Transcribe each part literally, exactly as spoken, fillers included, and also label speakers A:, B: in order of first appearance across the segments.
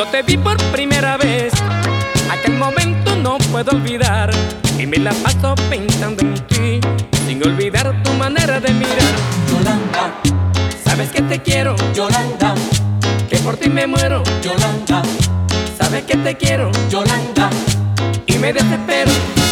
A: Cuando te vi por primera vez, aquel momento no puedo olvidar, y me la paso pensando en ti, sin olvidar tu manera de mirar.
B: Yolanda,
A: sabes que te quiero,
B: Yolanda,
A: que por ti me muero.
B: Yolanda,
A: sabes que te quiero,
B: Yolanda,
A: y me desespero.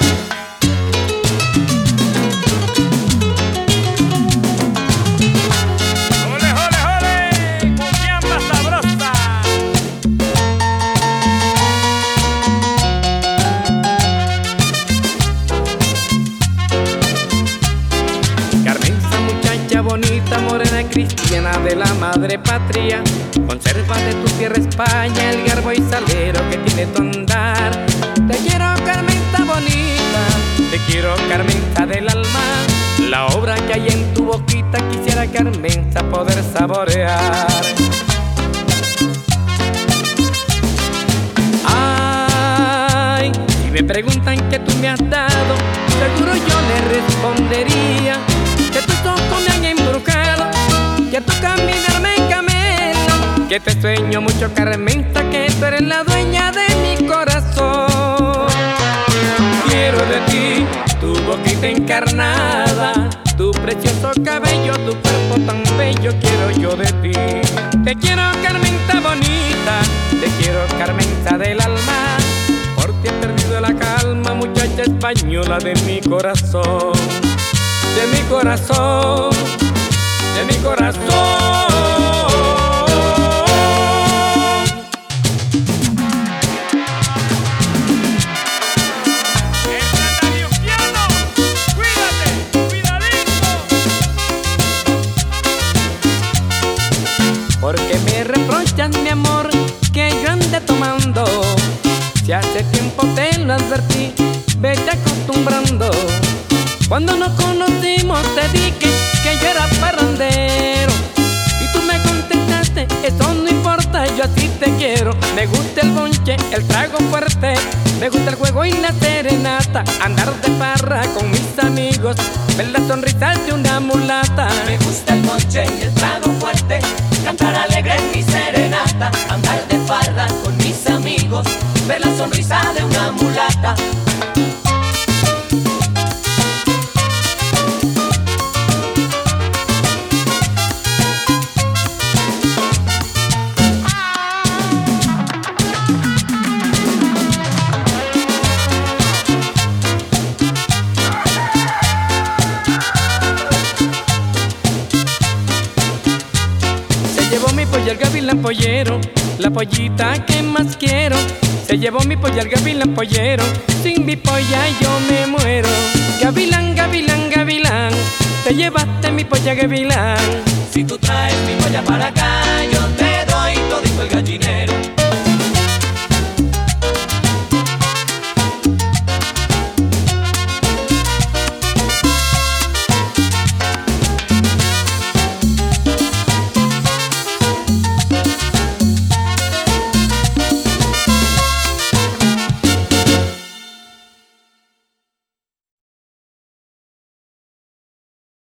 A: Bonita, morena, cristiana de la madre patria, conserva de tu tierra España el garbo y salero que tiene tu andar. Te quiero, Carmenta bonita, te quiero, Carmenta del alma. La obra que hay en tu boquita quisiera, Carmenta, poder saborear. Ay, si me preguntan qué tú me has dado, seguro yo les respondería que tus ojos me han embrujado, que tu caminar me encamela, que te sueño mucho, Carmenta, que tú eres la dueña de mi corazón. Quiero de ti tu boquita encarnada, tu precioso cabello, tu cuerpo tan bello, quiero yo de ti. Te quiero, Carmenta bonita, te quiero, Carmenta del alma, por ti he perdido la calma, muchacha española de mi corazón. De mi corazón, de mi corazón.
C: Cuídate, cuidadito.
A: Porque me reprochan, mi amor, que yo ande tomando. Si hace tiempo te lo advertí, vete acostumbrando. Cuando nos conocimos te dije que yo era parrandero, y tú me contestaste, eso no importa, yo así te quiero. Me gusta el bonche, el trago fuerte, me gusta el juego y la serenata, andar de farra con mis amigos, ver la sonrisa de una mulata.
B: me gusta el bonche y el trago fuerte, cantar alegre en mi serenata, andar de farra con mis amigos, ver la sonrisa de una mulata.
A: Se llevó mi polla el gavilán pollero, la pollita que más quiero. Se llevó mi polla el gavilán pollero, sin mi polla yo me muero. Gavilán, gavilán, gavilán, te llevaste mi polla gavilán.
B: Si tú traes mi polla para acá, yo te doy todito el gallinero.